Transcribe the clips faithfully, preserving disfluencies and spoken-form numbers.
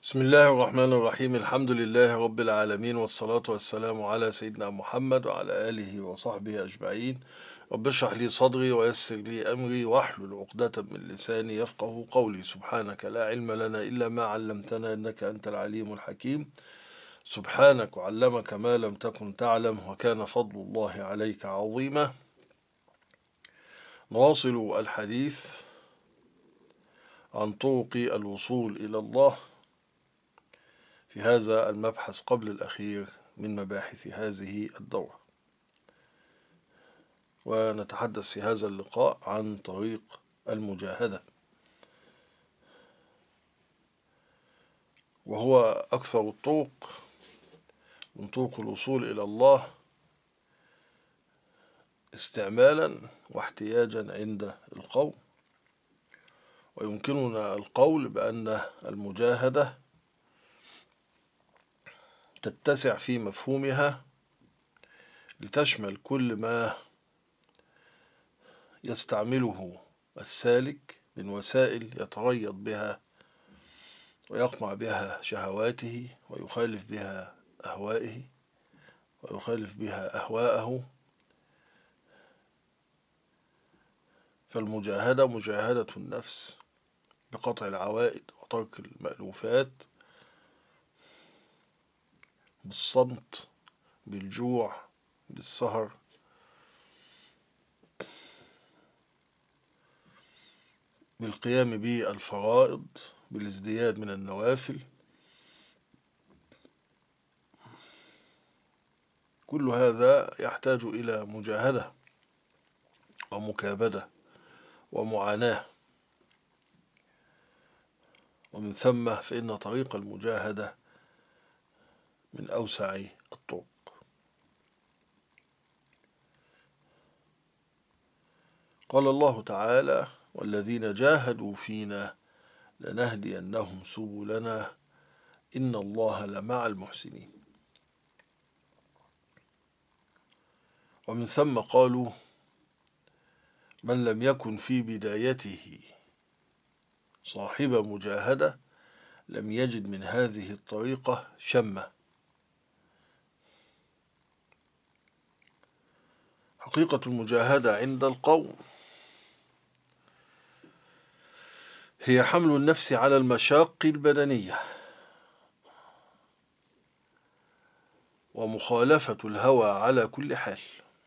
بسم الله الرحمن الرحيم. الحمد لله رب العالمين، والصلاة والسلام على سيدنا محمد وعلى آله وصحبه أجمعين. رب اشرح لي صدري ويسر لي أمري واحلل عقدة من لساني يفقه قولي. سبحانك لا علم لنا إلا ما علمتنا إنك أنت العليم الحكيم. سبحانك وعلمك ما لم تكن تعلم، وكان فضل الله عليك عظيما. نواصل الحديث عن طرق الوصول إلى الله في هذا المبحث قبل الأخير من مباحث هذه الدورة، ونتحدث في هذا اللقاء عن طريق المجاهدة، وهو أكثر الطرق من طرق الوصول إلى الله استعمالا واحتياجا عند القوم. ويمكننا القول بأن المجاهدة تتسع في مفهومها لتشمل كل ما يستعمله السالك من وسائل يتريض بها ويقمع بها شهواته، ويخالف بها أهوائه ويخالف بها أهواءه. فالمجاهدة مجاهدة النفس بقطع العوائد وترك المألوفات، بالصمت، بالجوع، بالسهر، بالقيام بالفرائض، بالازدياد من النوافل. كل هذا يحتاج إلى مجاهدة ومكابدة ومعاناة، ومن ثم فإن طريق المجاهدة من أوسع الطرق. قال الله تعالى: والذين جاهدوا فينا لنهدينهم سبلنا إن الله لمع المحسنين. ومن ثم قالوا: من لم يكن في بدايته صاحب مجاهدة لم يجد من هذه الطريقة شمة. حقيقة المجاهدة عند القوم هي حمل النفس على المشاق البدنية، ومخالفة الهوى على كل حال،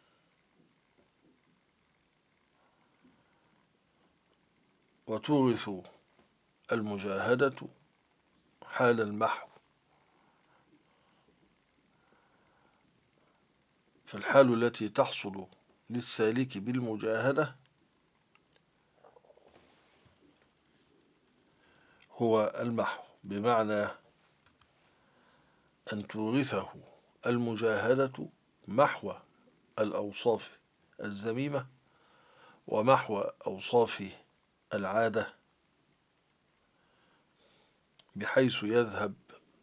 وتورث المجاهدة حال المحو. فالحال التي تحصل للسالك بالمجاهدة هو المحو، بمعنى أن تورثه المجاهدة محو الأوصاف الذميمة ومحو أوصاف العادة، بحيث يذهب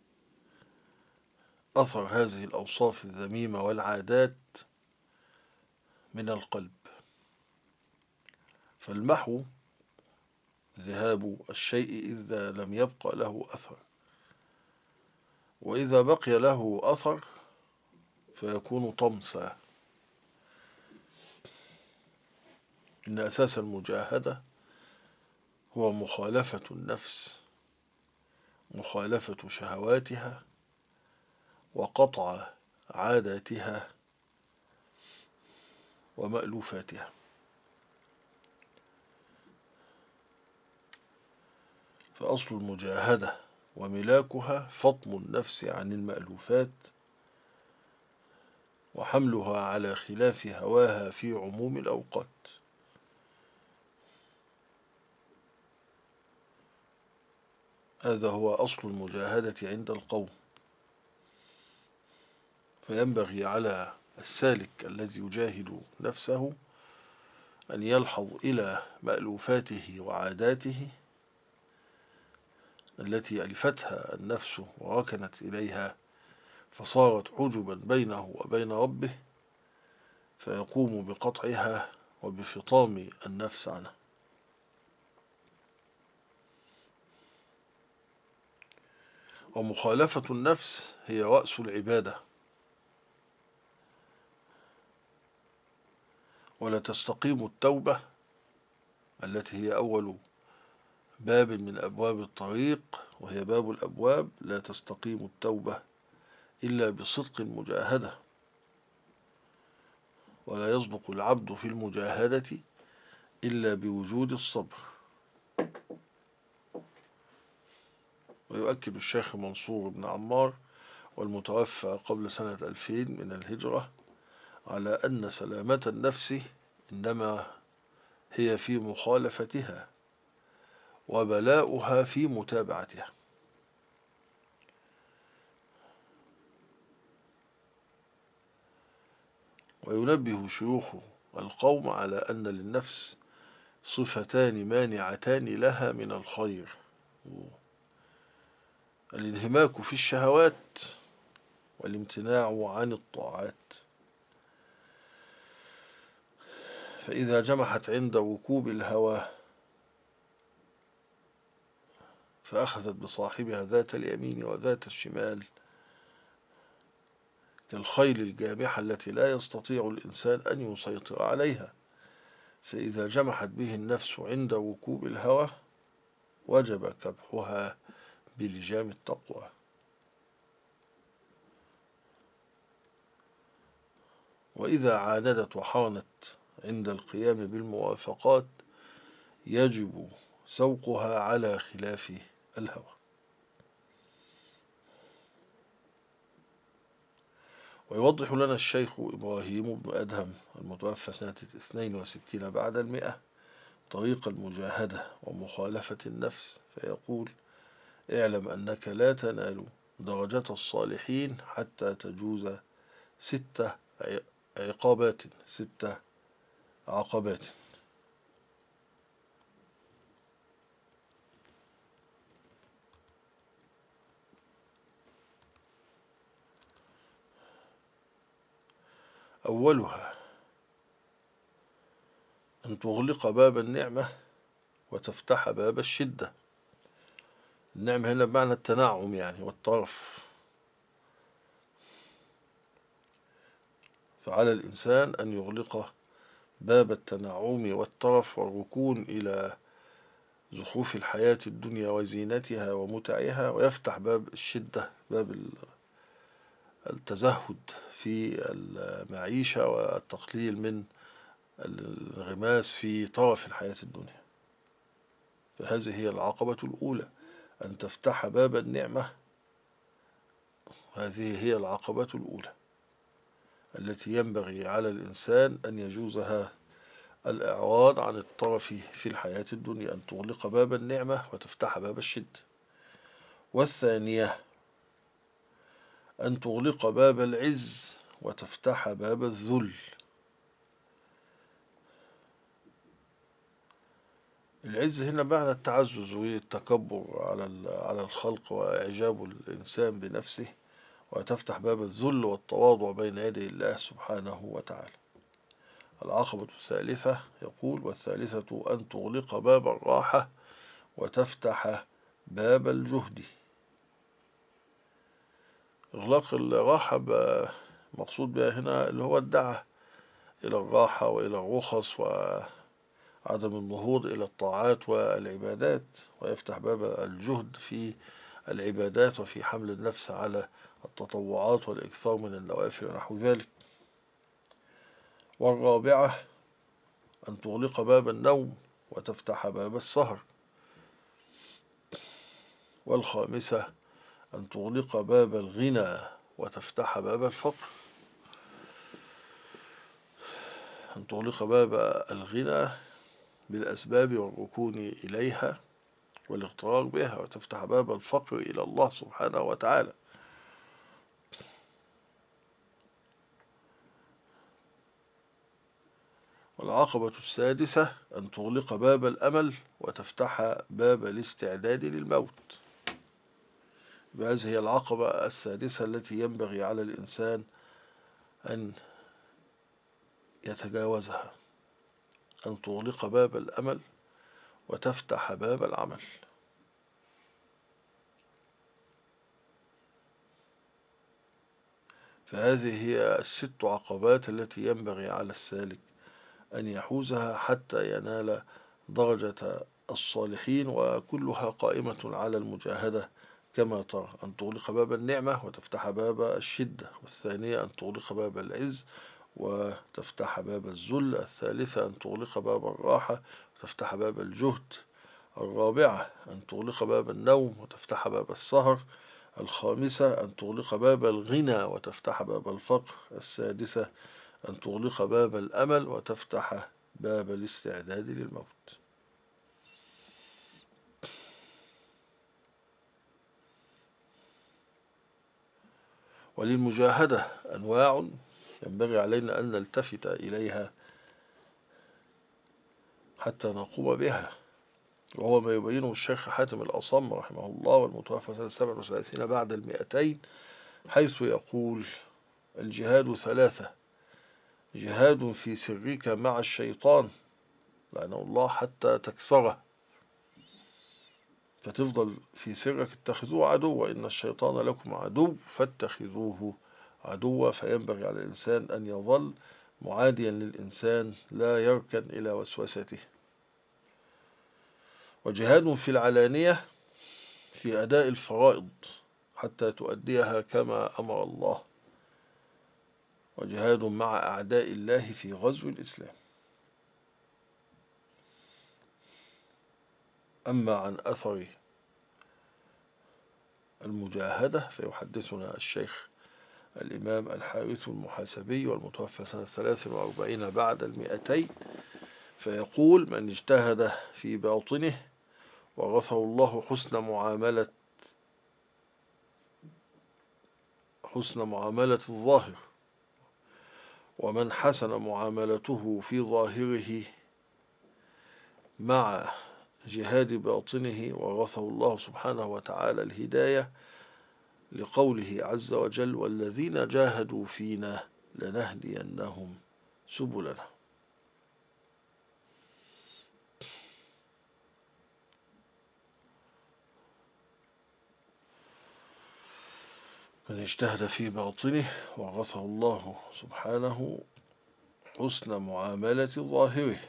أثر هذه الأوصاف الذميمة والعادات من القلب. فالمحو ذهاب الشيء إذا لم يبقى له أثر، وإذا بقي له أثر فيكون طمسا. إن أساس المجاهدة هو مخالفة النفس، مخالفة شهواتها، وقطع عاداتها ومألوفاتها. فأصل المجاهدة وملاكها فطم النفس عن المألوفات، وحملها على خلاف هواها في عموم الأوقات. هذا هو أصل المجاهدة عند القوم. فينبغي على السالك الذي يجاهد نفسه أن يلحظ إلى مألوفاته وعاداته التي ألفتها النفس وركنت إليها، فصارت عجبا بينه وبين ربه، فيقوم بقطعها وبفطام النفس عنها. ومخالفة النفس هي رأس العبادة، ولا تستقيم التوبة التي هي أول باب من أبواب الطريق، وهي باب الأبواب، لا تستقيم التوبة إلا بصدق المجاهدة، ولا يصدق العبد في المجاهدة إلا بوجود الصبر. ويؤكد الشيخ منصور بن عمار والمتوفى قبل سنة ألفين من الهجرة على أن سلامة النفس إنما هي في مخالفتها، وبلاؤها في متابعتها. وينبه شيوخ القوم على أن للنفس صفتان مانعتان لها من الخير: الانهماك في الشهوات، والامتناع عن الطاعات. فإذا جمحت عند ركوب الهوى فأخذت بصاحبها ذات اليمين وذات الشمال، كالخيل الجامحة التي لا يستطيع الإنسان أن يسيطر عليها. فإذا جمحت به النفس عند ركوب الهوى وجب كبحها بلجام التقوى. وإذا عاندت وحانت عند القيام بالموافقات يجب سوقها على خلاف الهوى. ويوضح لنا الشيخ إبراهيم بن أدهم المتوفى سنة اثنين وستين بعد المئة طريق المجاهدة ومخالفة النفس، فيقول: اعلم أنك لا تنال درجة الصالحين حتى تجوز ستة عقابات ستة عقبات. أولها أن تغلق باب النعمة وتفتح باب الشدة. النعمة هنا بمعنى التنعم يعني والطرف. فعلى الإنسان أن يغلق باب التنعم والطرف والركون إلى زخرف الحياة الدنيا وزينتها ومتعها، ويفتح باب الشدة، باب التزهد في المعيشة والتقليل من الانغماس في طرف الحياة الدنيا. فهذه هي العقبة الأولى، أن تفتح باب النعمة. هذه هي العقبة الأولى التي ينبغي على الإنسان أن يجوزها الإعراض عن الطرف في الحياة الدنيا، أن تغلق باب النعمة وتفتح باب الشدة. والثانية أن تغلق باب العز وتفتح باب الذل. العز هنا معنى التعزز والتكبر على على الخلق وإعجاب الإنسان بنفسه، وتفتح باب الذل والتواضع بين يدي الله سبحانه وتعالى. العقبة الثالثة يقول: والثالثة أن تغلق باب الراحة وتفتح باب الجهد. إغلاق الراحة مقصود بها هنا اللي هو الدعوة إلى الراحة وإلى الرخص وعدم النهوض إلى الطاعات والعبادات، ويفتح باب الجهد في العبادات وفي حمل النفس على التطوعات والإكثار من النوافل ونحو ذلك. والرابعة أن تغلق باب النوم وتفتح باب السهر. والخامسة أن تغلق باب الغنى وتفتح باب الفقر. أن تغلق باب الغنى بالأسباب والركون إليها والاغترار بها، وتفتح باب الفقر إلى الله سبحانه وتعالى. والعقبة السادسة أن تغلق باب الأمل وتفتح باب الاستعداد للموت. هذه هي العقبة السادسة التي ينبغي على الإنسان أن يتجاوزها، أن تغلق باب الأمل وتفتح باب العمل. فهذه هي الست عقبات التي ينبغي على السالك أن يحوزها حتى ينال درجة الصالحين، وكلها قائمة على المجاهدة كما ترى: أن تغلق باب النعمة وتفتح باب الشدة، والثانية أن تغلق باب العز وتفتح باب الذل، الثالثة أن تغلق باب الراحة وتفتح باب الجهد، الرابعة أن تغلق باب النوم وتفتح باب السهر، الخامسة أن تغلق باب الغنى وتفتح باب الفقر، السادسة أن تغلق باب الأمل وتفتح باب الاستعداد للموت. وللمجاهدة أنواع ينبغي علينا أن نلتفت إليها حتى نقوم بها، وهو ما يبينه الشيخ حاتم الأصم رحمه الله والمتوفى سنة سبع وثلاثين بعد المئتين، حيث يقول: الجهاد ثلاثة: جهاد في سرك مع الشيطان لعنه الله حتى تكسره، فتفضل في سرك اتخذوه عدوا، إن الشيطان لكم عدو فاتخذوه عدوا. فينبغي على الإنسان أن يظل معاديا للإنسان لا يركن إلى وسوسته. وجهاد في العلانية في أداء الفرائض حتى تؤديها كما أمر الله، وجهاد مع أعداء الله في غزو الإسلام. أما عن أثر المجاهدة فيحدثنا الشيخ الإمام الحارث المحاسبي والمتوفى سنة ثلاث وأربعين بعد المئتين، فيقول: من اجتهد في باطنه ورثه الله حسن معاملة حسن معاملة الظاهر، ومن حسن معاملته في ظاهره مع جهاد باطنه ورثه الله سبحانه وتعالى الهداية، لقوله عز وجل: والذين جاهدوا فينا لنهدينهم سبلنا. من اجتهد في باطنه ورثه الله سبحانه حسن معاملة ظاهره،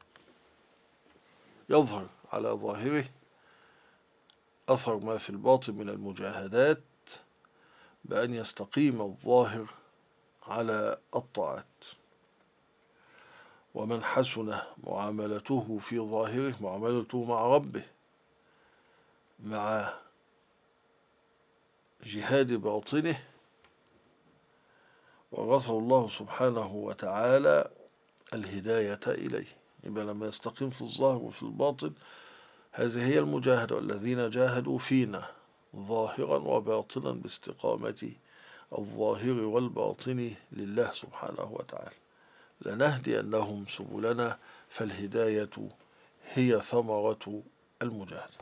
يظهر على ظاهره أثر ما في الباطن من المجاهدات بأن يستقيم الظاهر على الطاعات. ومن حسن معاملته في ظاهره، معاملته مع ربه مع جهاد باطنه، ورثه الله سبحانه وتعالى الهداية إليه. يبقى لما يستقيم في الظاهر وفي الباطن، هذه هي المجاهدة: والذين جاهدوا فينا ظاهرا وباطنا باستقامة الظاهر والباطن لله سبحانه وتعالى لنهدينهم سبلنا، فالهداية هي ثمرة المجاهدة.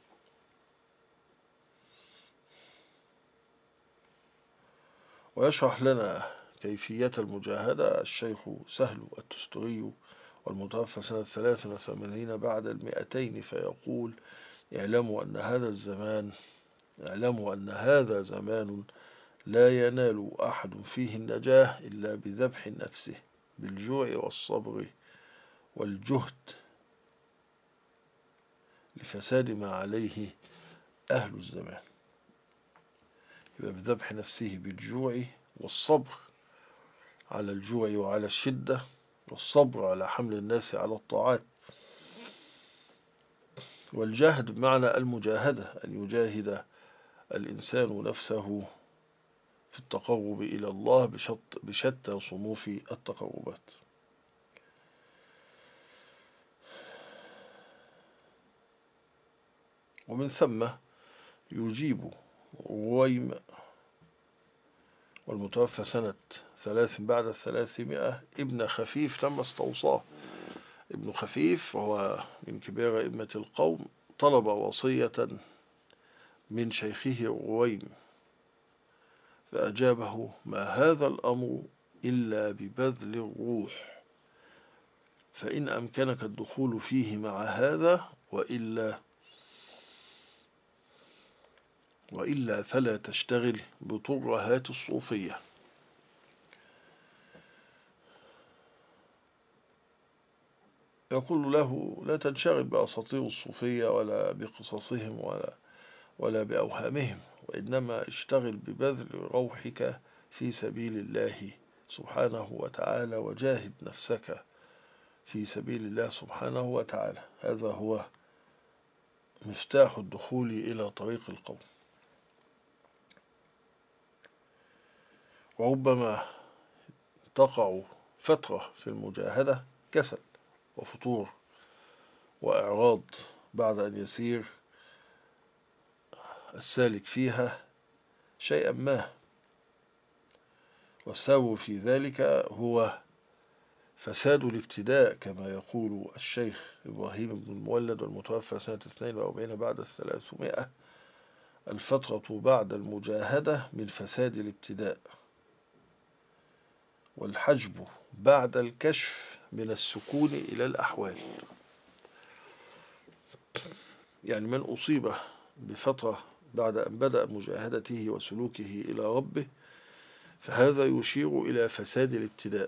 ويشرح لنا كيفية المجاهدة الشيخ سهل التستري والمتوفى سنة ثلاث وثمانين بعد المئتين، فيقول: اعلموا أن هذا الزمان اعلموا أن هذا زمان لا ينال أحد فيه النجاة إلا بذبح نفسه بالجوع والصبر والجهد لفساد ما عليه أهل الزمان. يبقى بذبح نفسه بالجوع والصبر على الجوع وعلى الشدة، والصبر على حمل الناس على الطاعات، والجهد بمعنى المجاهدة، أن يجاهد الإنسان نفسه في التقرب إلى الله بشتى صنوف التقربات. ومن ثم يجيب رويم والمتوفى سنة ثلاث بعد الثلاثمائة ابن خفيف لما استوصاه. ابن خفيف وهو من كبار أئمة القوم طلب وصية من شيخه رويم، فأجابه: ما هذا الأمر إلا ببذل الروح، فإن أمكنك الدخول فيه مع هذا، وإلا وإلا فلا تشتغل بترهات الصوفية. يقول له لا تنشغل بأساطير الصوفية ولا بقصصهم ولا ولا بأوهامهم، وإنما اشتغل ببذل روحك في سبيل الله سبحانه وتعالى، وجاهد نفسك في سبيل الله سبحانه وتعالى. هذا هو مفتاح الدخول إلى طريق القوم. وربما تقع فترة في المجاهدة كسل وفتور وإعراض بعد أن يسير السالك فيها شيئا ما، والسبب في ذلك هو فساد الابتداء، كما يقول الشيخ إبراهيم بن المولد والمتوفى سنة اثنين وأربعين بعد الثلاثمائة: الفترة بعد المجاهدة من فساد الابتداء، والحجب بعد الكشف من السكون إلى الأحوال. يعني من أصيب بفترة بعد أن بدأ مجاهدته وسلوكه إلى ربه فهذا يشير إلى فساد الابتداء.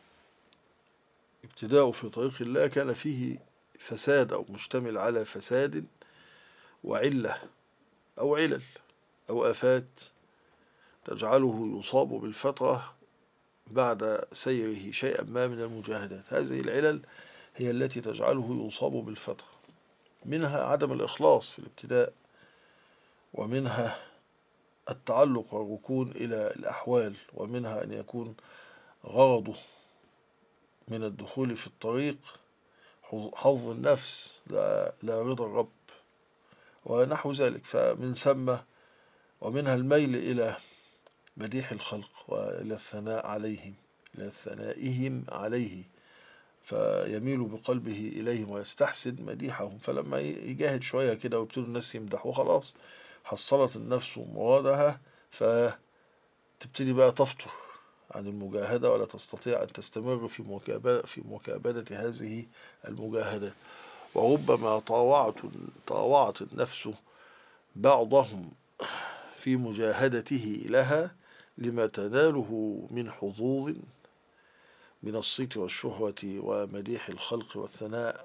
ابتداء في طريق الله كان فيه فساد أو مشتمل على فساد وعلة أو علل أو آفات تجعله يصاب بالفترة بعد سيره شيئا ما من المجاهدات. هذه العلل هي التي تجعله يصاب بالفترة، منها عدم الإخلاص في الابتداء، ومنها التعلق والركون إلى الأحوال، ومنها أن يكون غرضه من الدخول في الطريق حظ النفس لا, لا رضا الرب ونحو ذلك. فمن ثم ومنها الميل إلى مديح الخلق وإلى الثناء عليهم إلى ثنائهم عليه، فيميل بقلبه إليهم ويستحسن مديحهم. فلما يجاهد شوية كده ويبتدوا الناس يمدحوه خلاص حصلت النفس مرادها، فتبتدي بقى تفطر عن المجاهدة ولا تستطيع أن تستمر في مكابدة في مكابدة هذه المجاهدات. وربما طاوعت طاوعت النفس بعضهم في مجاهدته لها لما تناله من حظوظ من الصيت والشهوة ومديح الخلق والثناء،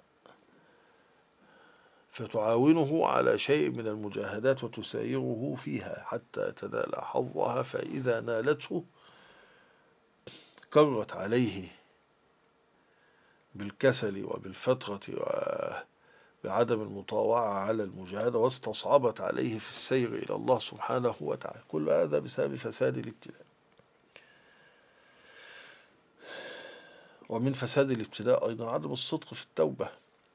فتعاونه على شيء من المجاهدات وتسايره فيها حتى تنال حظها، فإذا نالته كرت عليه بالكسل وبالفترة وبعدم المطاوعة على المجاهدة، واستصعبت عليه في السير إلى الله سبحانه وتعالى. كل هذا بسبب فساد الابتلاء. ومن فساد الابتلاء أيضا عدم الصدق في التوبة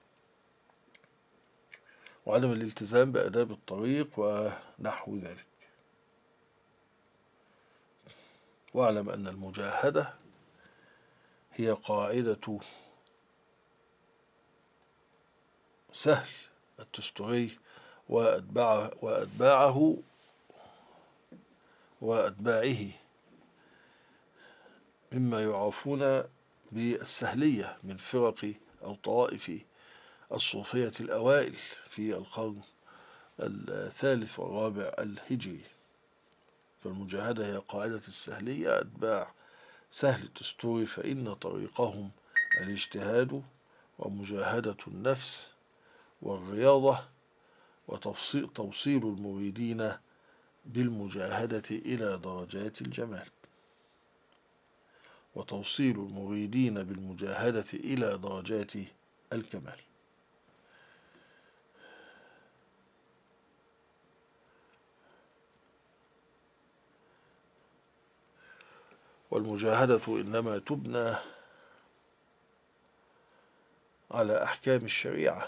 وعدم الالتزام بآداب الطريق ونحو ذلك. واعلم أن المجاهدة هي قاعدة سهل التستري وأتباعه, وأتباعه وأتباعه مما يعرفون بالسهلية من فرق أو طوائف الصوفية الأوائل في القرن الثالث والرابع الهجري. فالمجاهدة هي قاعدة السهلية، أتباع سهل التستوري، فإن طريقهم الاجتهاد ومجاهدة النفس والرياضة وتوصيل المريدين بالمجاهدة إلى درجات الجمال وتوصيل المريدين بالمجاهدة إلى درجات الكمال. والمجاهدة إنما تبنى على أحكام الشريعة،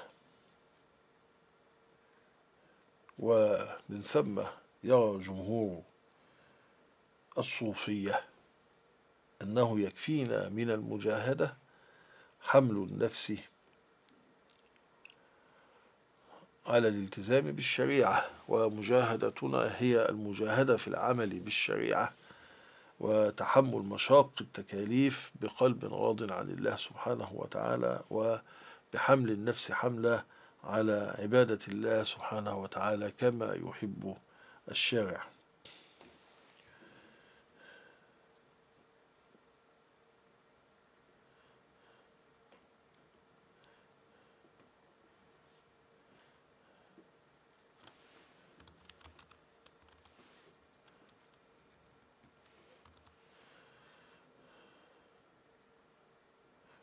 ومن ثم يرى جمهور الصوفية أنه يكفينا من المجاهدة حمل النفس على الالتزام بالشريعة، ومجاهدتنا هي المجاهدة في العمل بالشريعة وتحمل مشاق التكاليف بقلب راض عن الله سبحانه وتعالى، وبحمل النفس حملة على عبادة الله سبحانه وتعالى كما يحب الشارع.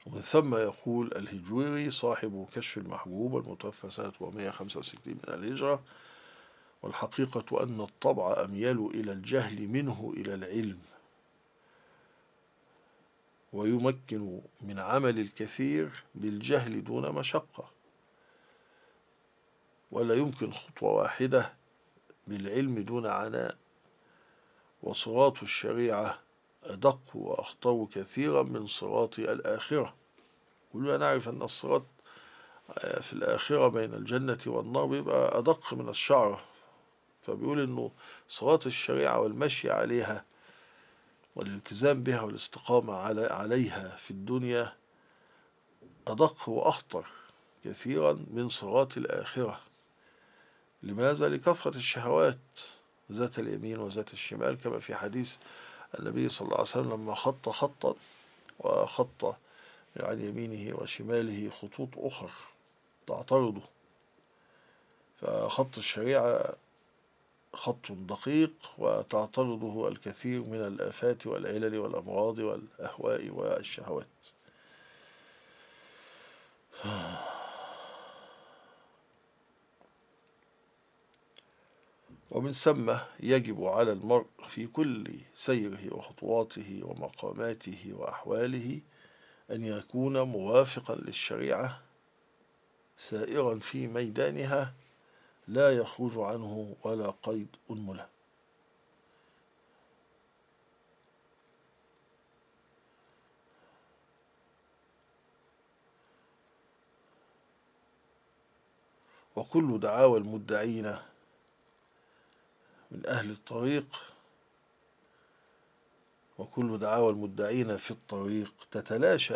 ومن ثم يقول الهجويري صاحب كشف المحبوب المتوفى سنة أربعمائة وخمسة وستين من الهجرة: والحقيقة أن الطبع أميل إلى الجهل منه إلى العلم، ويمكن من عمل الكثير بالجهل دون مشقة، ولا يمكن خطوة واحدة بالعلم دون عناء، وصراط الشريعة أدق وأخطر كثيرا من صراط الآخرة. كلنا نعرف أن الصراط في الآخرة بين الجنة والنار بيبقى أدق من الشعرة، فبيقول إنه صراط الشريعة والمشي عليها والالتزام بها والاستقامة عليها في الدنيا أدق وأخطر كثيرا من صراط الآخرة. لماذا؟ لكثرة الشهوات ذات اليمين وذات الشمال، كما في حديث النبي صلى الله عليه وسلم لما خط خطا وخط عن يمينه وشماله خطوط أخرى تعترضه، فخط الشريعة خط دقيق وتعترضه الكثير من الآفات والعلل والأمراض والأهواء والشهوات. ومن ثم يجب على المرء في كل سيره وخطواته ومقاماته وأحواله أن يكون موافقا للشريعة سائرا في ميدانها لا يخرج عنه ولا قيد أنملة. وكل دعاوى المدعين من أهل الطريق وكل دعاوى المدعين في الطريق تتلاشى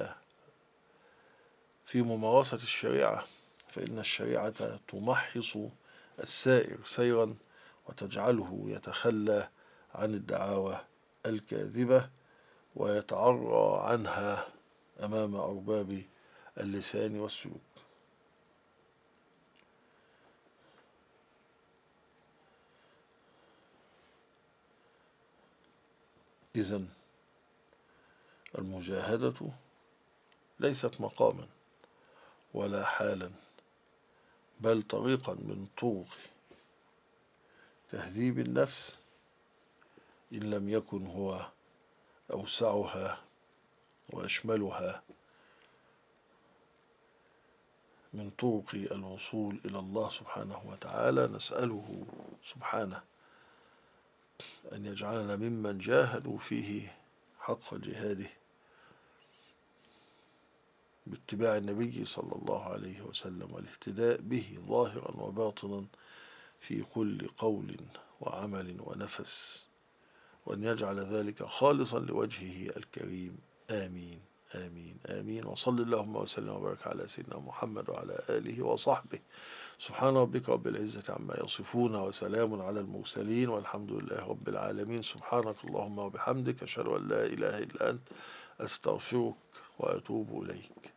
في ممارسة الشريعة، فإن الشريعة تمحص السائر سيرا وتجعله يتخلى عن الدعاوى الكاذبة ويتعرى عنها أمام أرباب اللسان والسلوك. إذن المجاهدة ليست مقاما ولا حالا، بل طريقا من طرق تهذيب النفس، إن لم يكن هو أوسعها وأشملها من طرق الوصول إلى الله سبحانه وتعالى. نسأله سبحانه أن يجعلنا ممن جاهدوا فيه حق جهاده باتباع النبي صلى الله عليه وسلم والاهتداء به ظاهرا وباطنا في كل قول وعمل ونفس، وأن يجعل ذلك خالصا لوجهه الكريم. آمين آمين آمين. وصل اللهم وسلم وبارك على سيدنا محمد وعلى آله وصحبه. سبحان ربك رب العزة عما يصفون وسلام على المرسلين والحمد لله رب العالمين. سبحانك اللهم وبحمدك، أشهد أن لا إله إلا أنت، أستغفرك وأتوب إليك.